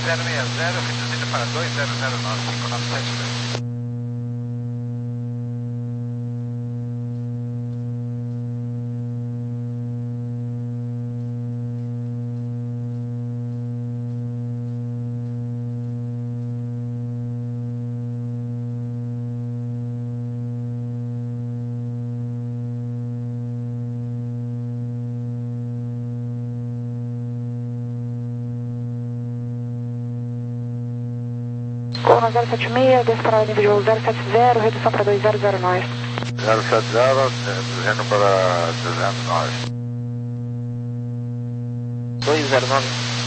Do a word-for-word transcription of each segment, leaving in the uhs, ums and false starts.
zero seis zero, reduzindo para dois zero zero nove cinco nove sete dois. Gol zero sete seis, desce para o nível de voo zero sete zero, redução para dois zero zero nove. zero sete zero, reduzindo para duzentos e nove. dois zero nove.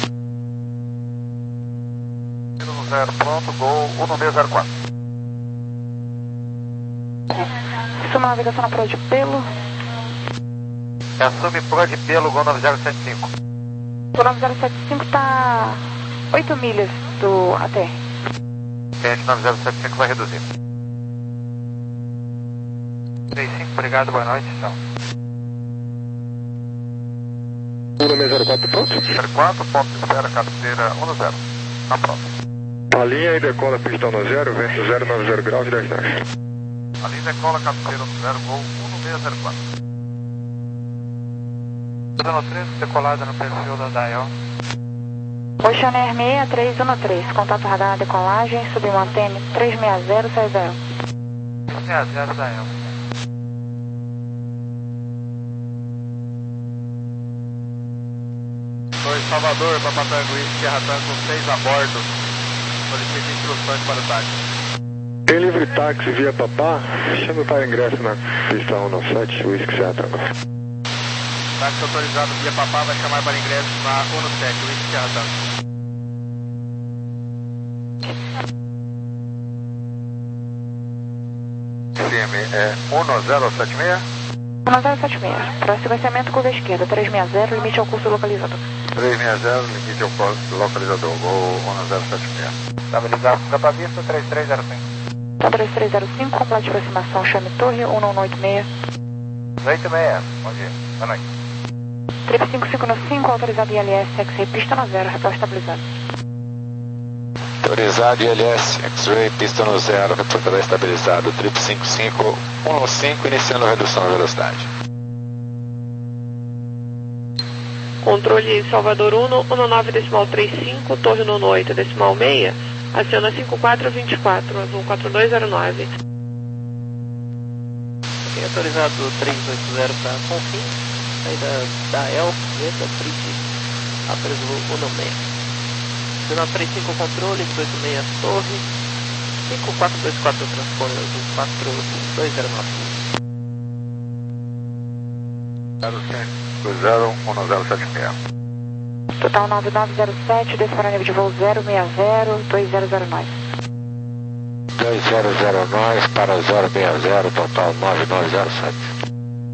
zero pronto, gol um seis zero quatro. Suma navegação na proa de pelo. Assume proa de pelo, gol nove zero sete cinco. O nove zero sete cinco está oito milhas do A T R. Cliente nove zero sete cinco vai reduzir. três cinco, obrigado, boa noite, tchau. um zero quatro pronto? zero quatro, ponto de espera, cabeceira um zero. Tá pronto. A linha e decola pistão no zero, vento zero nove zero graus e dez nós. A linha decola, cabeceira um zero, gol um seis zero quatro. zero três, decolada no perfil da Dial. Oceaneer seis três um três, contato radar decolagem, submantene três seis zero seis zero. três seis zero Dial. dois Salvador, Papa Tango Whisky, Sierra Tango seis a bordo. Solicite instruções para o táxi. Tem livre táxi via Papá? Chama para ingresso na pista cento e sete, Whisky Sierra Tango. Táxi autorizado via Papá vai chamar para ingresso na cento e sete, Whisky Sierra Tango. C M é um zero sete seis. um zero sete seis, para sequenciamento curva esquerda, três seis zero, limite ao curso localizador. três seis zero, limite ao curso localizador, gol um zero sete seis. Estabilizado com capa vista, três três zero cinco. Tá três três zero cinco, complete de aproximação, chame torre, um um oito seis. oito seis, bom dia, boa noite. Trip cinco cinco nove cinco, autorizado I L S, X-Ray, pista no zero, repórter estabilizado. Autorizado I L S, X-Ray, pista no zero, repórter estabilizado. Trip cinco cinco um cinco, iniciando redução da velocidade. Controle Salvador um, um nove decimal trinta e cinco, torre um oito decimal seis, aciona cinco quatro dois quatro, azul quatro dois zero nove. Ok, autorizado três oito zero para Confim, saída da E L, meta Trip, apenas voo um seis. dezenove trinta e cinco controle, dezoito seis torre, cinco quatro dois quatro transponder, azul quatro dois zero nove. zero um zero sete seis. Total nove nove zero sete, desce para nível de voo zero seis zero dois zero zero nove. dois zero zero nove para zero seis zero, total nove nove zero sete.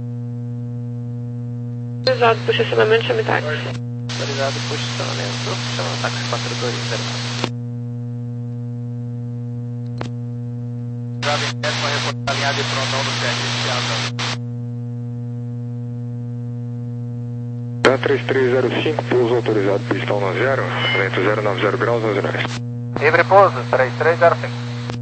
Autorizado por estacionamento, chame táxi. Autorizado por estacionamento, chama táxi quatro dois zero nove. Grave em décima, reportar alinhada e prontão no sete, três três zero cinco, pouso autorizado pistão no zero, vento zero nove zero graus, onze nós. livre pouso, três três zero cinco.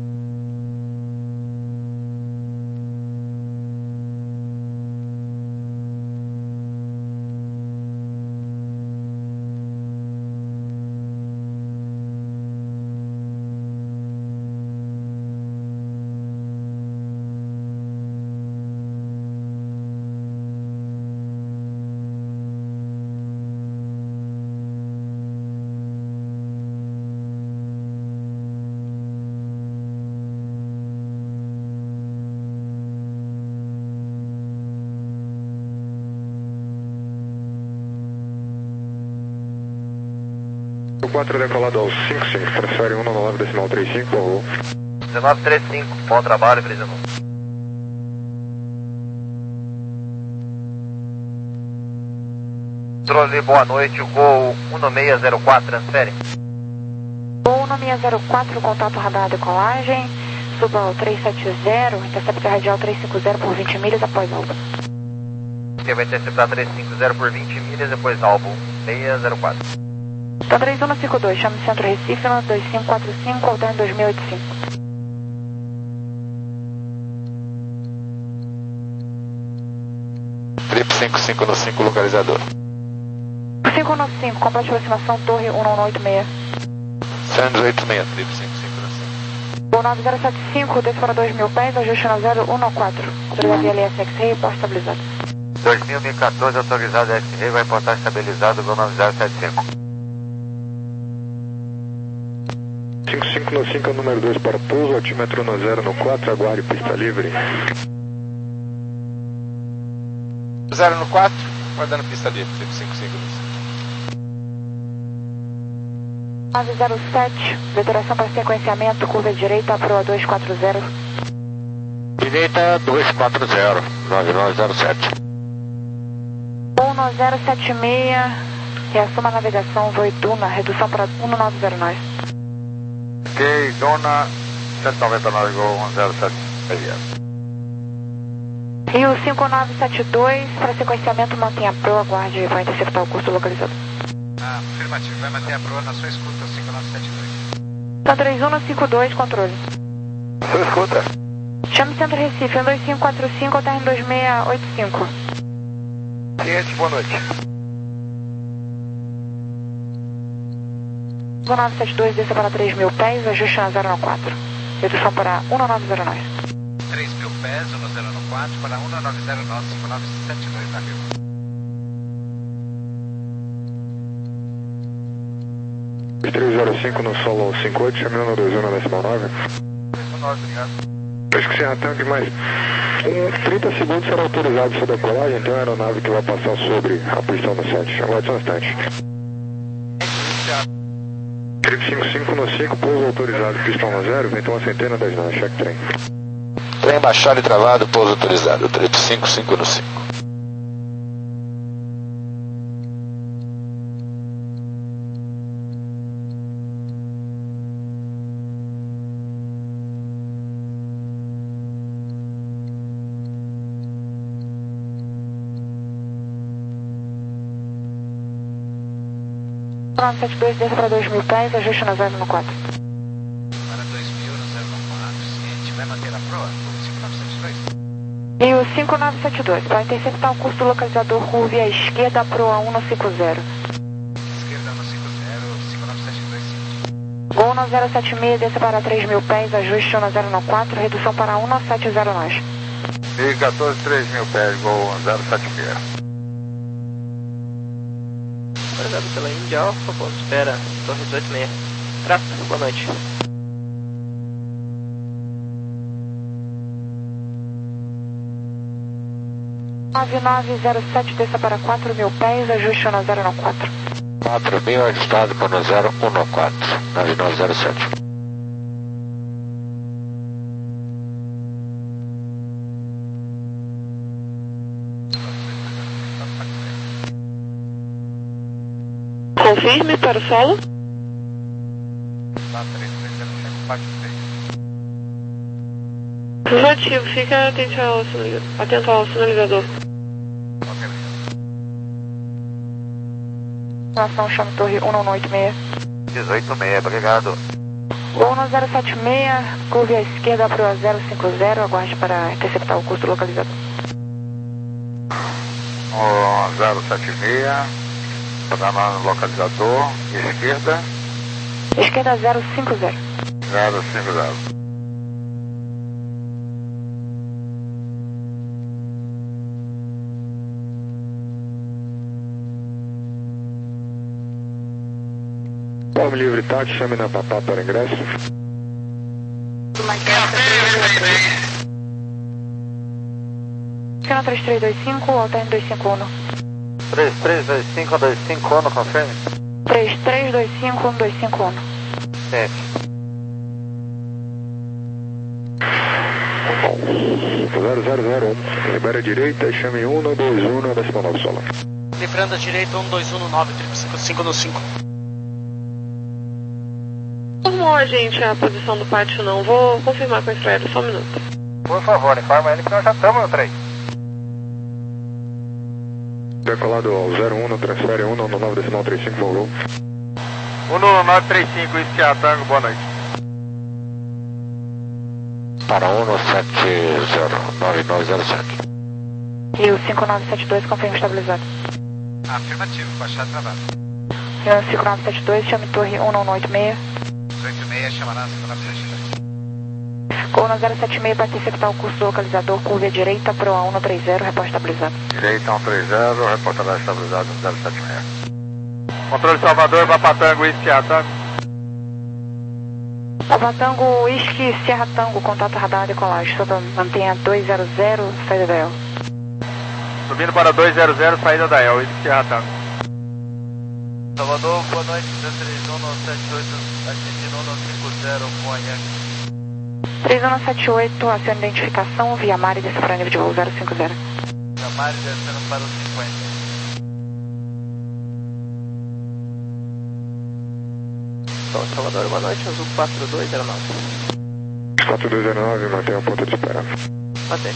quatro decolado ao cinco cinco, transfere um nove decimal trinta e cinco, por favor. dezenove trinta e cinco, bom trabalho, Prisão. Controle, boa noite, o gol um seis zero quatro, transfere. Gol um seis zero quatro, contato radar decolagem, suba ao três sete zero, intercepta radial trezentos e cinquenta por vinte milhas após alba. Você vai interceptar trezentos e cinquenta por vinte milhas depois albo, seis zero quatro. Então três um no cinco dois, chame Centro Recife no dois cinco quatro cinco, alterne dois mil e oitenta e cinco. Trip cinco cinco no cinco, localizador. cinco no cinco, complete aproximação, torre um um oito seis. Santos oito seis, trip cinco cinco no cinco. Voo nove zero sete cinco, desce para dois mil pés, ajuste na zero um quatro. Autorizado I L S X-Ray, porta estabilizado. dois mil e quatorze, autorizado X-Ray, vai portar estabilizado, Gol nove zero sete cinco. cinco cinco no cinco, número dois para pouso, altímetro no zero no quatro, aguarde pista livre. zero no quatro, guardando pista livre, trip cinco cinco no cinco. nove zero sete, deturação para sequenciamento, curva direita, proa dois quatro zero. Direita dois quatro zero, nove nove zero sete. um nove zero sete seis, reassuma a navegação, voe Duna, redução para um nove zero nove. Ok, Dona cento e noventa e nove, Gol um zero sete seis. Rio cinco nove sete dois, para sequenciamento, mantenha a proa, aguarde, vai interceptar o curso localizado. Ah, afirmativo, vai manter a proa na sua escuta, cinco nove sete dois. Então três um no cinco dois, controle. Sua escuta. Chame Centro Recife, um dois cinco quatro cinco, alterne dois seis oito cinco. Cliente, boa noite. um nove sete dois, desça para três mil pés, ajuste na zero quatro. Redução para um nove zero nove. três mil pés, um zero quatro para um nove zero nove, cinco nove sete dois na Rio. três zero cinco no solo cinco oito, chame no dois um na decimal nove. dois um nove, obrigado. Acho que sem ataque, mas em trinta segundos será autorizado sua decolagem, então é a aeronave que vai passar sobre a pista no sete. Aguarde só um instante. Trip cinco cinco no cinco, pouso autorizado, pistão no zero, vento uma centena, dez nove, check trem. Trem baixado e travado, pouso autorizado, trip cinco cinco no cinco. um nove sete dois, desça para dois mil pés, ajuste na zero quatro. Para dois mil no zero quatro, ciente, vai manter a proa, cinco nove sete dois. Rio cinco nove sete dois, para interceptar o curso localizador, curva à esquerda, proa um cinco zero. Esquerda no cinco zero, cinco nove sete dois, ciente. Gol um zero sete seis, desça para três mil pés, ajuste na zero quatro, redução para um sete zero nove. mil e quatorze, três mil pés, Gol um zero sete seis. Autorizado pela Índia Alfa, ponto espera, torre dezoito seis. Tráfego, boa noite. nove nove zero sete, desça para quatro mil pés, ajuste na zero quatro. quatro mil, ajustado para no zero um quatro, nove nove zero sete. Confirme para o solo. Lá, três três zero cinco, parte três. Positivo, fica atento ao sinalizador. Atento ao sinalizador. Ok, obrigado. Nação, chame torre um um oito seis. dezoito seis, obrigado. Gol um zero sete seis, curva à esquerda, proa zero cinco zero, aguarde para interceptar o curso localizado. um zero sete seis. Programa no localizador, esquerda, Esquerda zero cinco zero. zero cinco zero. Forme livre táxi, chame na papá para ingresso. Esquina três três dois cinco, alterne dois cinco um. três três dois cinco, dois cinco um, confirme. três três dois cinco, um dois cinco um. Ciente. zero zero zero um, libera a direita e chame um no dois um na decimal nove solo. Livrando a direita, um dois um no nove, trip cinco cinco no cinco. Informou a gente a posição do pátio não. Vou confirmar com a Israel, só um minuto. Por favor, informa ele que nós já estamos no trem. Decolado ao zero um, no transfere um no nove decimal trinta e cinco, voltou. um nove três cinco, isso que é a Tango, boa noite. Para um sete zero nove nove zero sete. Rio cinco nove sete dois, confirma estabilizado. Afirmativo, baixado travado. Rio cinco nove sete dois, chame torre um nove oito seis. oito seis, chamará cinco nove sete dois. Gol no zero sete seis para interceptar o curso do localizador, curva à direita, pro A um trinta, reporte estabilizado. Direita um trinta, reportagem estabilizado no zero sete seis. Controle Salvador, Papatango, isso que é a Tango. Papatango, Whisky, Sierra Tango, contato radar de colagem, sobre mantenha dois zero zero, saída da E L. Subindo para dois zero zero, saída da E L, isso que é a Tango. Salvador, boa noite, três três um sete oito, atingindo um cinco zero, com a Yankee. três um sete oito, aciona identificação, via Mari, desce para nível de voo zero cinco zero. Via Mari, descendo para o cinquenta. Então, Salvador, boa noite, azul quatro dois zero nove. quatro dois zero nove, mantenha o ponto de espera. Mantém.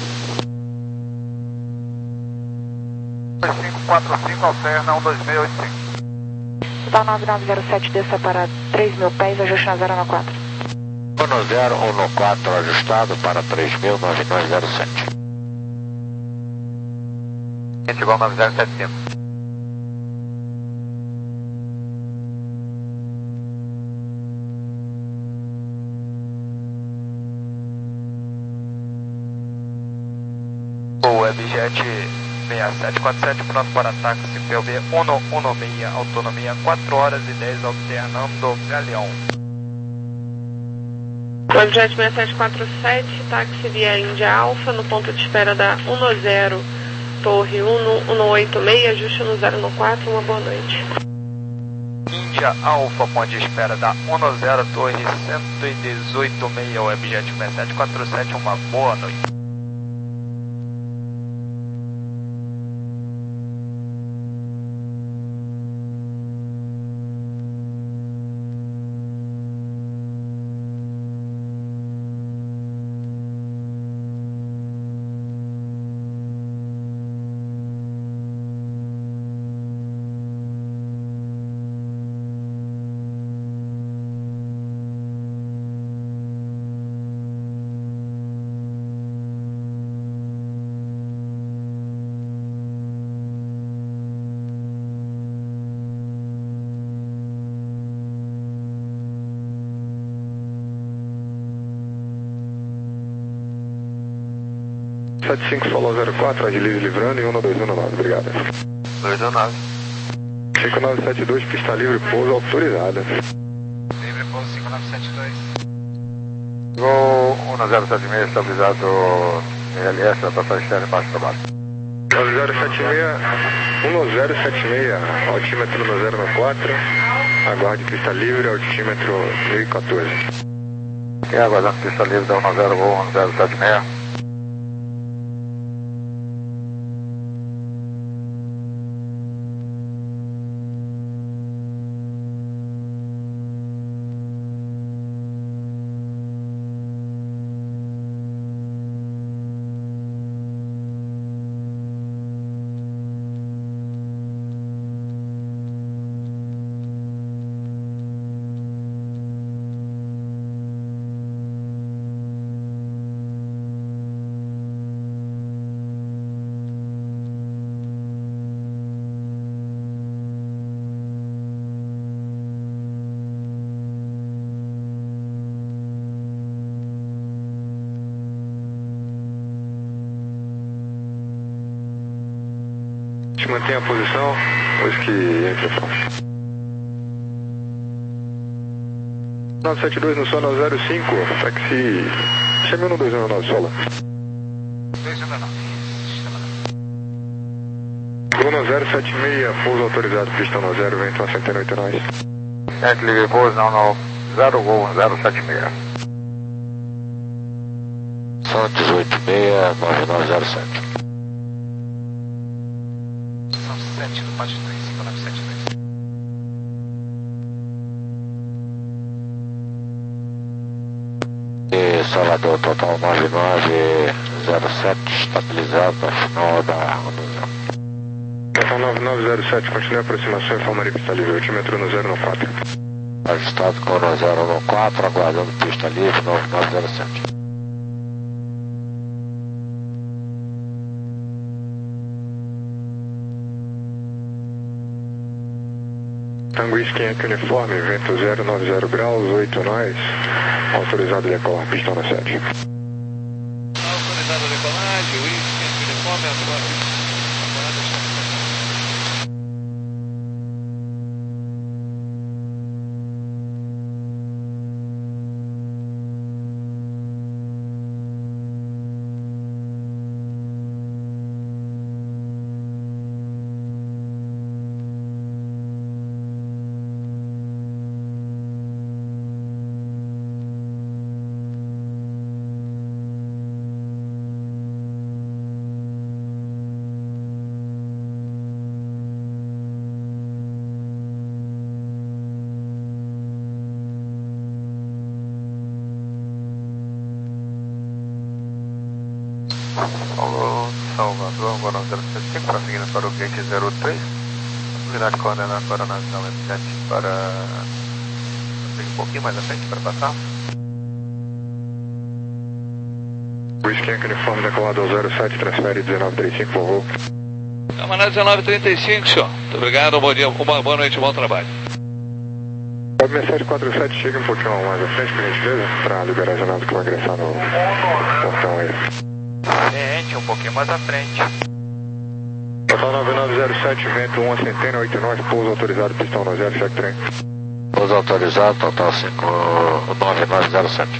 cinco quatro cinco, alterna um dois seis oito cinco. Total nove nove zero sete, desça para três mil pés, ajuste na zero quatro. um zero um quatro ajustado para três mil nove nove zero sete. Igual nove zero sete cinco. O Webjet seis sete quatro sete, pronto para táxi, P O B um um seis, autonomia quatro horas e dez, alternando Galeão. Webjet seis sete quatro sete, táxi via Índia Alfa, no ponto de espera da um zero, torre um oito seis, ajuste no zero quatro, uma boa noite. Índia Alfa, ponto de espera da um zero, torre cento e dezoito seis, Webjet seis sete quatro sete, uma boa noite. sete cinco Solo zero quatro, agilize livrando e um dois um nove, obrigado. dois um nove. cinco nove sete dois, pista livre, pouso autorizada. Livre, pouso cinco nove sete dois. Gol um zero sete seis, estabilizado L S, da passagem externa embaixo do trabalho. um zero sete seis, um zero sete seis, altímetro no zero quatro, aguarde pista livre, altímetro mil e quatorze. Quem aguardando pista livre da um zero, gol um zero sete seis. Mantenha a posição, pois que entra nove sete dois no sono zero cinco, táxi, chame um dois um nove solo. dois um nove. Bruno zero sete seis, pouso autorizado, pista no zero, vento a cento e oito nós. Gente, ligue pouso, não, não, zero gol zero sete seis. São dezoito seis nove nove zero sete. sete do Pátio três cinco nove sete dois. E Salvador, total nove nove zero sete, estabilizado no final da rodovia. Total nove nove zero sete, continue a aproximação e informaria pista livre, altímetro no zero quatro. Ajustado com o zero um quatro, aguardando pista livre, nove nove zero sete. Tango Whisky Yankee Uniforme, vento zero nove zero graus, oito nós, autorizado a decolar, pistão na sete. Autorizado a decolagem, Whisky Yankee Uniforme, agora. Alô, Salvador, agora zero sete cinco, prosseguindo para o gate zero três. Unidade coordenada para a nação M sete para... prosseguir um pouquinho mais à frente para passar. Whisky Yankee Uniforme decolado ao zero sete, transfere dezenove trinta e cinco, por favor. Camarada dezenove trinta e cinco, senhor. Muito obrigado, bom dia, uma boa noite, bom trabalho. O seis sete quatro sete chega um pouquinho mais à frente, por gentileza, para liberar a janela que vai ingressar no portão aí. Gente, um pouquinho mais à frente. Total nove nove zero sete, vento um, centena, oito nove, pouso autorizado, pistão no zero, cheque trem. Pouso autorizado, total cinco nove nove zero sete.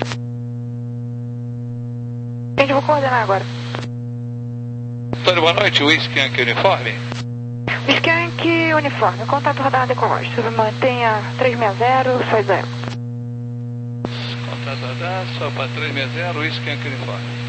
Gente, vou coordenar agora. Antônio, boa noite, Whisky Yankee Uniforme. Whisky Yankee Uniforme, contato radar decolagem. Mantenha três seis zero, só Israel. Contato radar, só para três seis zero, Whisky Yankee Uniforme.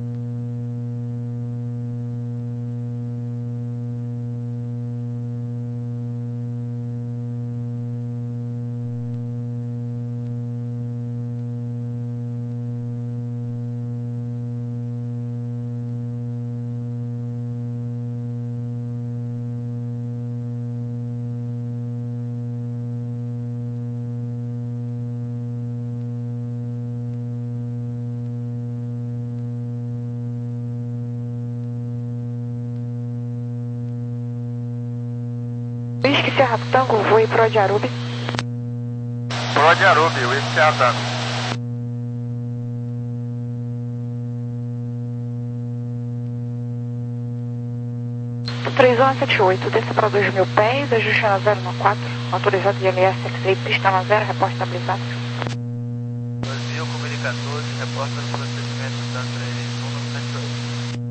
Whisky Serra Tango, voe pro de Arubi. Pro de Arubi, Whisky Serra Tango. três um sete oito, desça para dois mil pés, ajuste na zero no quatro, autorizado de M S X-Ray, pista na zero, reporte estabilizado. dois mil, comunicadores, reporta no procedimento da três um sete oito.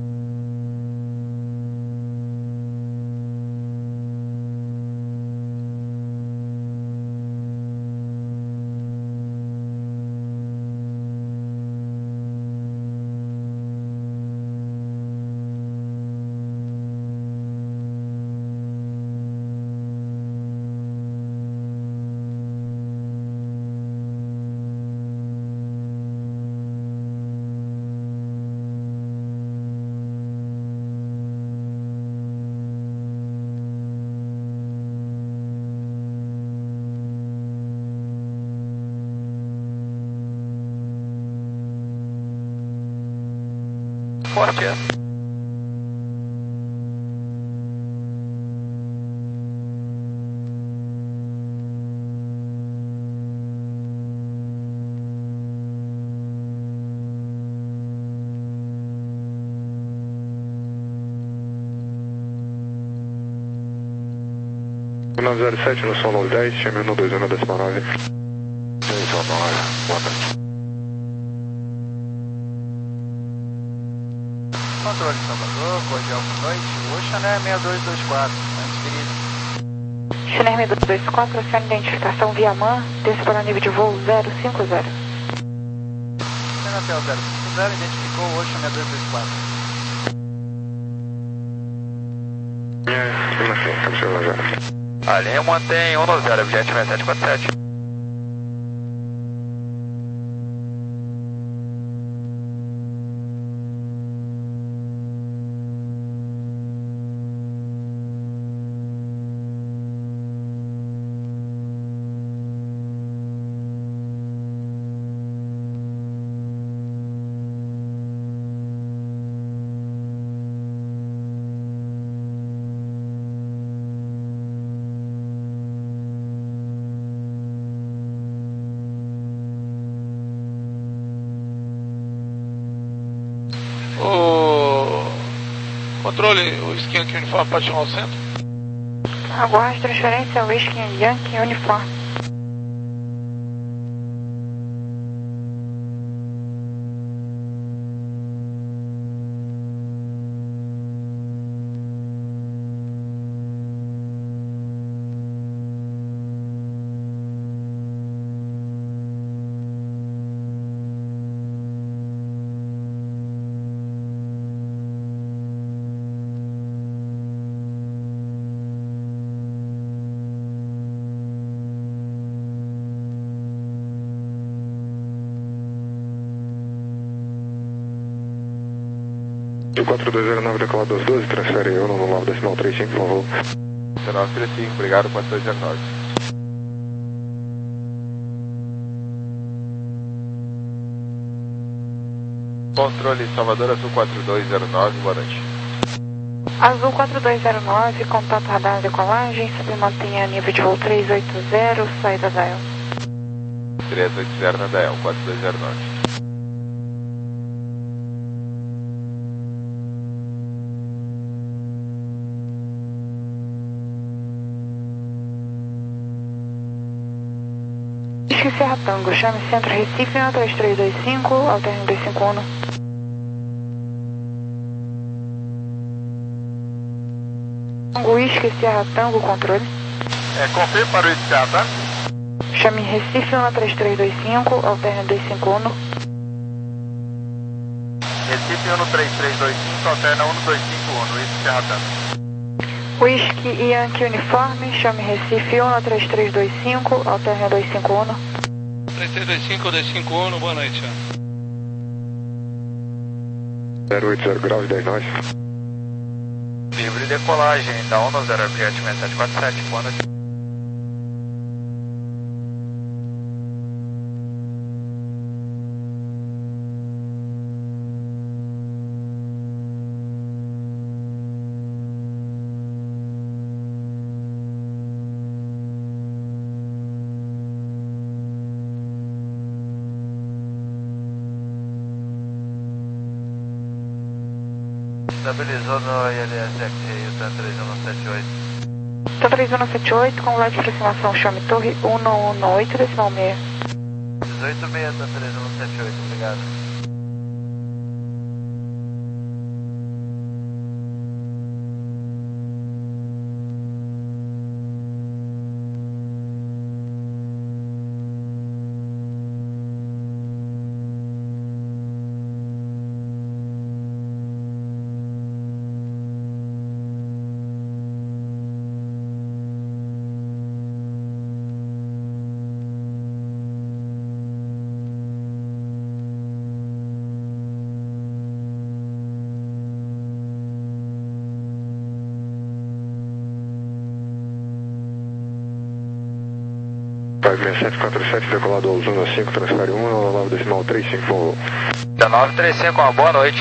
Forte é. nove zero sete no solo dez, chame no dois um decimal nove. dois um nove, boa noite. Controle Salvador, cordial boa noite. Oxané seis dois dois quatro, transferido. Chiner seis dois dois quatro, oficial de identificação via MAN, desça para o nível de voo zero cinco zero. Hotel zero cinco zero, identificou o Oxané seis dois dois quatro. É, assim, cabeceira já. A linha mantém um no zero, objeto seis sete quatro sete. Controle, o Skin aqui uniforme pode chamar o centro? Aguarde transferência Whisky Yankee uniforme. quatro dois zero nove decolado dois doze, transfere eu no nove decimal trinta e cinco, por favor. nove trinta e cinco, obrigado, quatro dois zero nove. Controle Salvador Azul quatro dois zero nove, boa noite. Azul quatro dois zero nove, contato radar decolagem, submantenha nível de voo três oito zero, saída da E L. três oito zero na D E L, quatro dois zero nove. Serra Tango, chame Centro Recife no três três dois cinco, alterne dois cinco um. Tango Whisky Serra Tango, controle. É, confirme para o Whisky Serra Tango. Chame Recife no três três dois cinco, alterne dois cinco um. Recife um três três dois cinco, alterna um dois cinco um, Whisky Serra Tango. Whisky Yankee uniforme, chame Recife um três três dois cinco, alterne dois cinco um. três três dois cinco, dois cinco um, boa noite. zero oito zero graus, dez nós. Livre decolagem da onda zero Object sete quatro sete, boa noite. Estabilizou no I L S X Hilton três um sete oito. Então três um sete oito, com lá de aproximação, chame Torre um um oito, decimal seis. dezoito seis, tá três um sete oito, obrigado. cinco seis sete quatro sete, decolado ao zona cinco, transfere um, nove decimal trinta e cinco, por favor. nove três cinco, uma boa noite.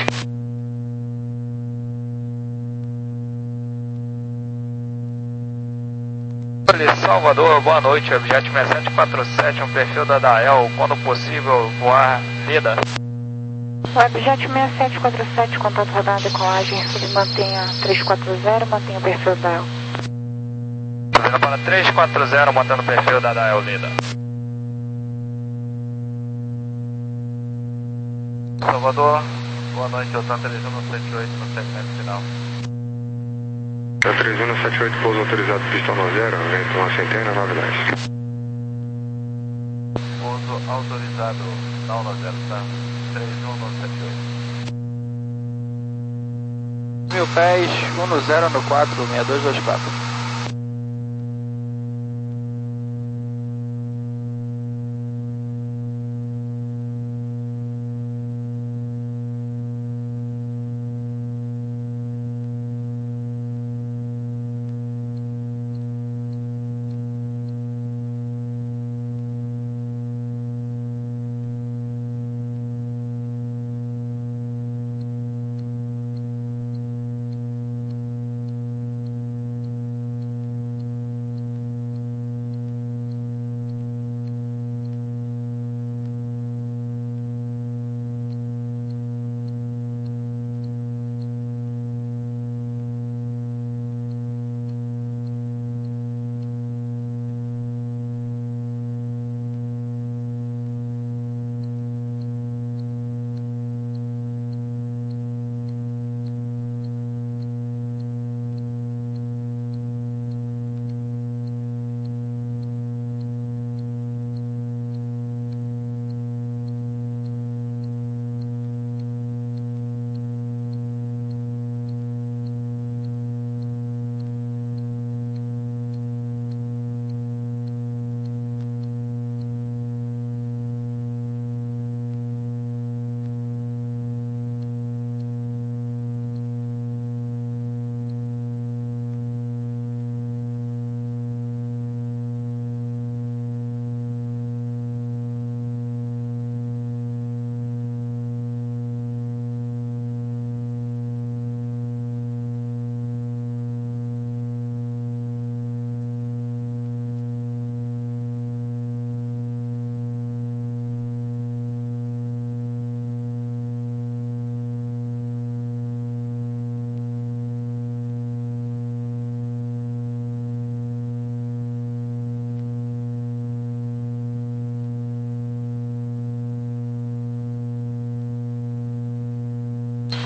Salvador, boa noite, Objet seis sete quatro sete, um perfil da D A E L, quando possível, voar Leda. Objet seis sete quatro sete, contato radar decolagem, submantenha três quatro zero, mantenha o perfil da D A E L. Vindo para três quatro zero, mantendo o perfil da D A E L Leda. Salvador, boa noite, eu estou três um sete oito no segmento final. três um sete oito, pouso autorizado, pistão no zero, vento uma centena, nove dez. Pouso autorizado, não no zero, tá? três um sete oito. Mil pés, um no zero no quatro, seis dois dois quatro.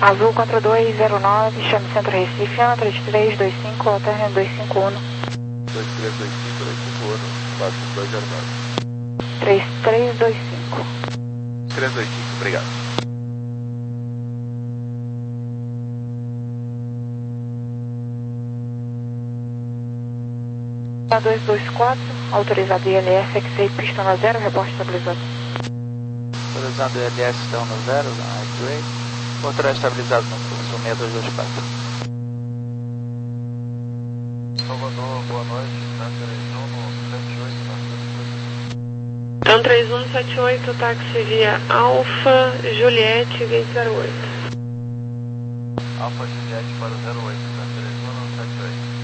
Azul quatro dois zero nove, chame Centro Recife, ano três três dois cinco, alterne dois cinco um. dois três dois cinco, dois cinco um, quatro dois zero nove. três três dois cinco. três dois cinco, obrigado. A dois dois quatro, autorizado I L S, X-Ray, pista na zero, reporte estabilizado. Autorizado I L S, estão no zero, na X-Ray. Motor estabilizado no curso seis dois dois quatro. Salvador, boa noite, Tran três um sete oito, táxi via Alfa Juliette vinte zero oito. Alfa Juliette para o zero oito, Tran três um sete oito.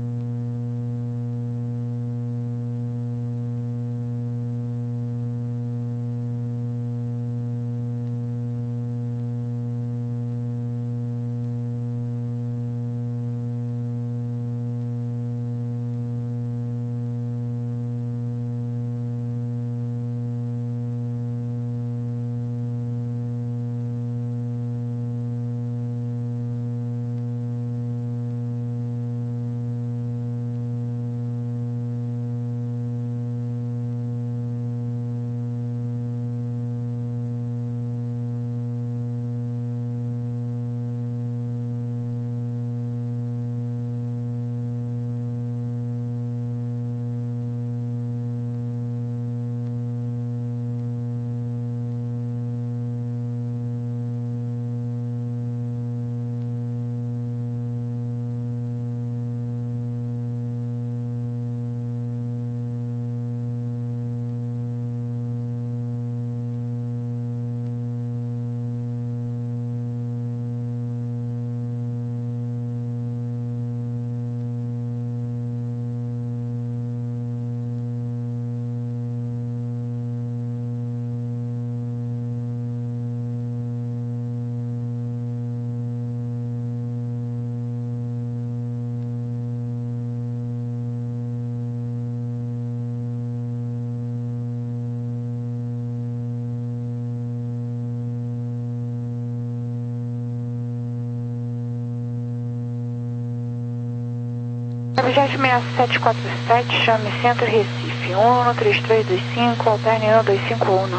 Objeto seis sete quatro sete, chame Centro Recife, um três três dois cinco, alterne um dois cinco um.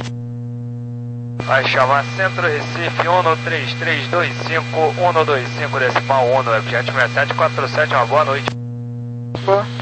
Vai chamar Centro Recife, um três três dois cinco, um dois cinco decimal um, objeto seis sete quatro sete, uma boa noite. Boa.